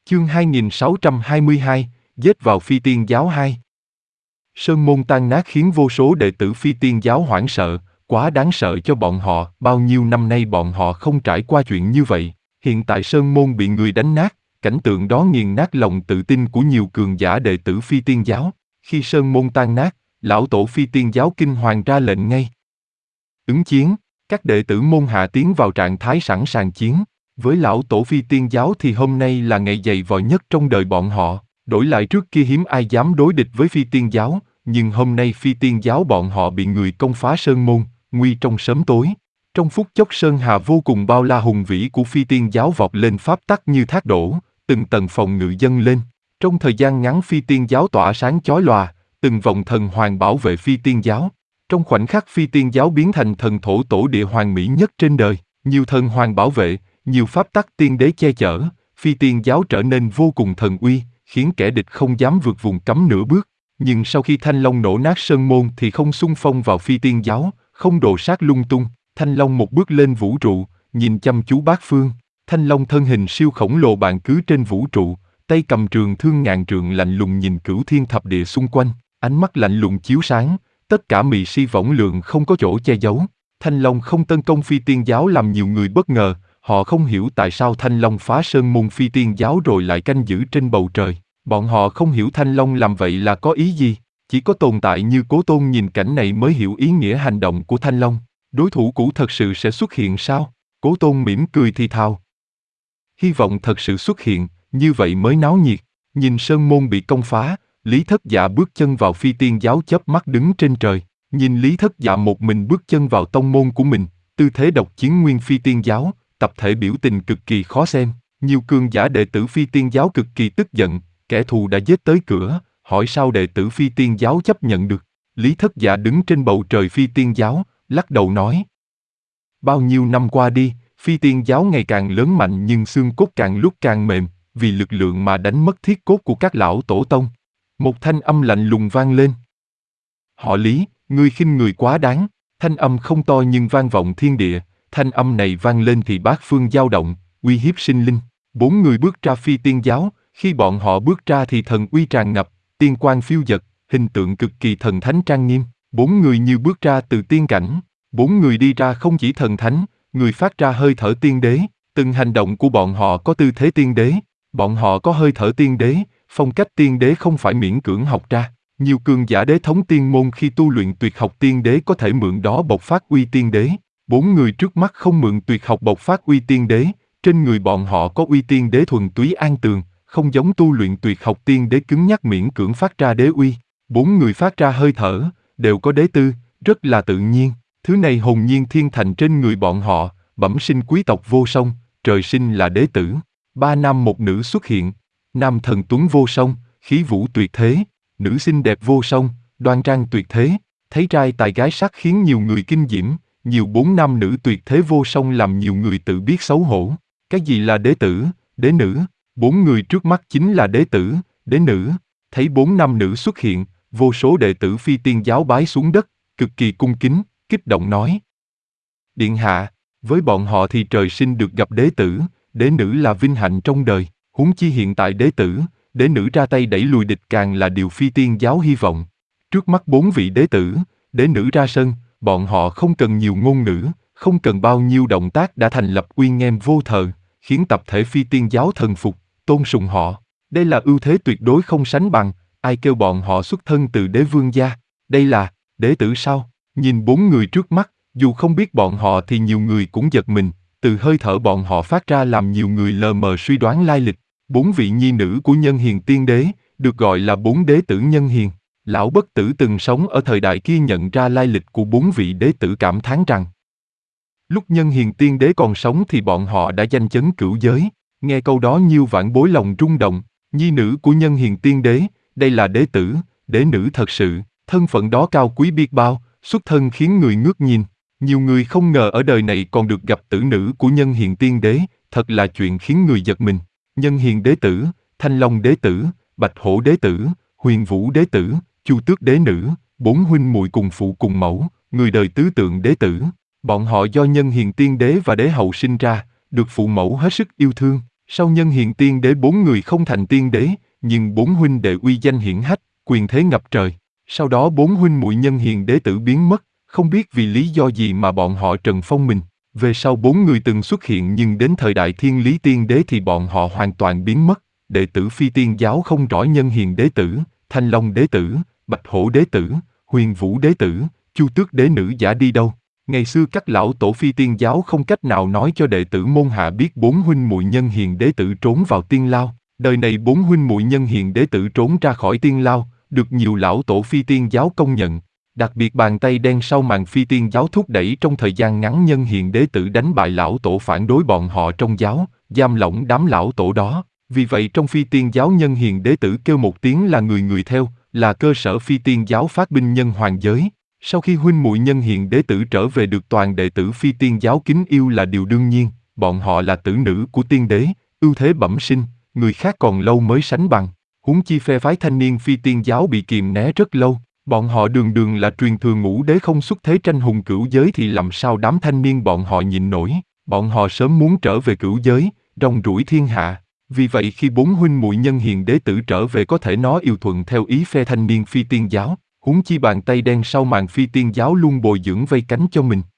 Chương 2622, giết vào Phi Tiên Giáo 2. Sơn môn tan nát khiến vô số đệ tử Phi Tiên Giáo hoảng sợ, quá đáng sợ cho bọn họ, bao nhiêu năm nay bọn họ không trải qua chuyện như vậy. Hiện tại Sơn môn bị người đánh nát, cảnh tượng đó nghiền nát lòng tự tin của nhiều cường giả đệ tử Phi Tiên Giáo. Khi Sơn môn tan nát, lão tổ Phi Tiên Giáo kinh hoàng ra lệnh ngay. Ứng chiến, các đệ tử môn hạ tiến vào trạng thái sẵn sàng chiến. Với lão tổ Phi Tiên Giáo thì hôm nay là ngày dày vò nhất trong đời bọn họ, đổi lại trước kia hiếm ai dám đối địch với Phi Tiên Giáo, nhưng hôm nay Phi Tiên Giáo bọn họ bị người công phá sơn môn, nguy trong sớm tối. Trong phút chốc sơn hà vô cùng bao la hùng vĩ của Phi Tiên Giáo vọt lên pháp tắc như thác đổ, từng tầng phòng ngự dâng lên. Trong thời gian ngắn Phi Tiên Giáo tỏa sáng chói lòa, từng vòng thần hoàng bảo vệ Phi Tiên Giáo. Trong khoảnh khắc Phi Tiên Giáo biến thành thần thổ tổ địa hoàn mỹ nhất trên đời, nhiều thần hoàng bảo vệ, nhiều pháp tắc tiên đế che chở, Phi Tiên Giáo trở nên vô cùng thần uy, khiến kẻ địch không dám vượt vùng cấm nửa bước. Nhưng sau khi Thanh Long nổ nát sơn môn thì không xung phong vào Phi Tiên Giáo, không đồ sát lung tung. Thanh Long một bước lên vũ trụ, nhìn chăm chú bát phương. Thanh Long thân hình siêu khổng lồ bàn cứ trên vũ trụ, tay cầm trường thương ngàn trượng lạnh lùng nhìn cửu thiên thập địa xung quanh, ánh mắt lạnh lùng chiếu sáng, tất cả mị si võng lượng không có chỗ che giấu. Thanh Long không tấn công Phi Tiên Giáo làm nhiều người bất ngờ. Họ không hiểu tại sao Thanh Long phá sơn môn Phi Tiên Giáo rồi lại canh giữ trên bầu trời. Bọn họ không hiểu Thanh Long làm vậy là có ý gì. Chỉ có tồn tại như Cố Tôn nhìn cảnh này mới hiểu ý nghĩa hành động của Thanh Long. Đối thủ cũ thật sự sẽ xuất hiện sao? Cố Tôn mỉm cười thì thào. Hy vọng thật sự xuất hiện, như vậy mới náo nhiệt. Nhìn sơn môn bị công phá, Lý Thất Dạ bước chân vào Phi Tiên Giáo chớp mắt đứng trên trời. Nhìn Lý Thất Dạ một mình bước chân vào tông môn của mình, tư thế độc chiến nguyên Phi Tiên Giáo. Tập thể biểu tình cực kỳ khó xem, nhiều cường giả đệ tử Phi Tiên Giáo cực kỳ tức giận, kẻ thù đã giết tới cửa, hỏi sao đệ tử Phi Tiên Giáo chấp nhận được. Lý Thất Dạ đứng trên bầu trời Phi Tiên Giáo, lắc đầu nói. Bao nhiêu năm qua đi, Phi Tiên Giáo ngày càng lớn mạnh nhưng xương cốt càng lúc càng mềm, vì lực lượng mà đánh mất thiết cốt của các lão tổ tông. Một thanh âm lạnh lùng vang lên. Họ Lý, ngươi khinh người quá đáng, thanh âm không to nhưng vang vọng thiên địa. Thanh âm này vang lên thì bát phương dao động, uy hiếp sinh linh. 4 người bước ra Phi Tiên Giáo, khi bọn họ bước ra thì thần uy tràn ngập, tiên quang phiêu dật, hình tượng cực kỳ thần thánh trang nghiêm. 4 người như bước ra từ tiên cảnh. 4 người đi ra không chỉ thần thánh, người phát ra hơi thở tiên đế. Từng hành động của bọn họ có tư thế tiên đế. Bọn họ có hơi thở tiên đế, phong cách tiên đế không phải miễn cưỡng học ra. Nhiều cường giả đế thống tiên môn khi tu luyện tuyệt học tiên đế có thể mượn đó bộc phát uy tiên đế. 4 người trước mắt không mượn tuyệt học bộc phát uy tiên đế, trên người bọn họ có uy tiên đế thuần túy an tường, không giống tu luyện tuyệt học tiên đế cứng nhắc miễn cưỡng phát ra đế uy. 4 người phát ra hơi thở, đều có đế tư, rất là tự nhiên. Thứ này hồn nhiên thiên thành trên người bọn họ, bẩm sinh quý tộc vô song, trời sinh là đế tử. 3 nam một nữ xuất hiện, nam thần tuấn vô song, khí vũ tuyệt thế, nữ xinh đẹp vô song, đoan trang tuyệt thế, thấy trai tài gái sắc khiến nhiều người kinh diễm. Nhiều 4 nam nữ tuyệt thế vô song làm nhiều người tự biết xấu hổ. Cái gì là đế tử, đế nữ? 4 người trước mắt chính là đế tử, đế nữ. Thấy 4 nam nữ xuất hiện, vô số đệ tử Phi Tiên Giáo bái xuống đất, cực kỳ cung kính, kích động nói. Điện hạ, với bọn họ thì trời sinh được gặp đế tử, đế nữ là vinh hạnh trong đời. Huống chi hiện tại đế tử, đế nữ ra tay đẩy lùi địch càng là điều Phi Tiên Giáo hy vọng. Trước mắt 4 vị đế tử, đế nữ ra sân. Bọn họ không cần nhiều ngôn ngữ, không cần bao nhiêu động tác đã thành lập uy nghiêm vô thờ, khiến tập thể Phi Tiên Giáo thần phục, tôn sùng họ. Đây là ưu thế tuyệt đối không sánh bằng, ai kêu bọn họ xuất thân từ đế vương gia. Đây là, đế tử sao? Nhìn 4 người trước mắt, dù không biết bọn họ thì nhiều người cũng giật mình, từ hơi thở bọn họ phát ra làm nhiều người lờ mờ suy đoán lai lịch. 4 vị nhi nữ của Nhân Hiền Tiên Đế, được gọi là 4 đế tử Nhân Hiền. Lão Bất Tử từng sống ở thời đại kia nhận ra lai lịch của 4 vị đế tử cảm thán rằng lúc Nhân Hiền Tiên Đế còn sống thì bọn họ đã danh chấn cửu giới. Nghe câu đó nhiều vạn bối lòng rung động. Nhi nữ của Nhân Hiền Tiên Đế, đây là đế tử, đế nữ thật sự. Thân phận đó cao quý biết bao, xuất thân khiến người ngước nhìn. Nhiều người không ngờ ở đời này còn được gặp tử nữ của Nhân Hiền Tiên Đế, thật là chuyện khiến người giật mình. Nhân Hiền đế tử, Thanh Long đế tử, Bạch Hổ đế tử, Huyền Vũ đế tử, Chu Tước đế nữ, 4 huynh muội cùng phụ cùng mẫu, người đời tứ tượng đế tử. Bọn họ do Nhân Hiền Tiên Đế và đế hậu sinh ra, được phụ mẫu hết sức yêu thương. Sau Nhân Hiền tiên đế 4 người không thành tiên đế, nhưng 4 huynh đệ uy danh hiển hách, quyền thế ngập trời. Sau đó 4 huynh muội Nhân Hiền đế tử biến mất, không biết vì lý do gì mà bọn họ trần phong mình. Về sau 4 người từng xuất hiện nhưng đến thời đại Thiên Lý tiên đế thì bọn họ hoàn toàn biến mất. Đệ tử Phi Tiên giáo không rõ Nhân Hiền đế tử, Thanh Long đế tử, Bạch Hổ đế tử, Huyền Vũ đế tử, Chu Tước đế nữ giả đi đâu. Ngày xưa các lão tổ Phi Tiên giáo không cách nào nói cho đệ tử môn hạ biết 4 huynh muội Nhân Hiền đế tử trốn vào Tiên Lao. Đời này 4 huynh muội Nhân Hiền đế tử trốn ra khỏi Tiên Lao, được nhiều lão tổ Phi Tiên giáo công nhận. Đặc biệt bàn tay đen sau màn Phi Tiên giáo thúc đẩy trong thời gian ngắn Nhân Hiền đế tử đánh bại lão tổ phản đối bọn họ trong giáo, giam lỏng đám lão tổ đó. Vì vậy trong Phi Tiên giáo Nhân Hiền đế tử kêu một tiếng là người người theo, là cơ sở Phi Tiên giáo phát binh nhân hoàng giới. Sau khi huynh muội Nhân Hiền đế tử trở về được toàn đệ tử Phi Tiên giáo kính yêu là điều đương nhiên, bọn họ là tử nữ của tiên đế, ưu thế bẩm sinh, người khác còn lâu mới sánh bằng. Huống chi phe phái thanh niên Phi Tiên giáo bị kìm né rất lâu, bọn họ đường đường là truyền thừa ngũ đế không xuất thế tranh hùng cửu giới thì làm sao đám thanh niên bọn họ nhịn nổi, bọn họ sớm muốn trở về cửu giới, rong ruổi thiên hạ. Vì vậy khi 4 huynh muội Nhân Hiền đế tử trở về có thể nó yêu thuận theo ý phe thanh niên Phi Tiên giáo, huống chi bàn tay đen sau màn Phi Tiên giáo luôn bồi dưỡng vây cánh cho mình.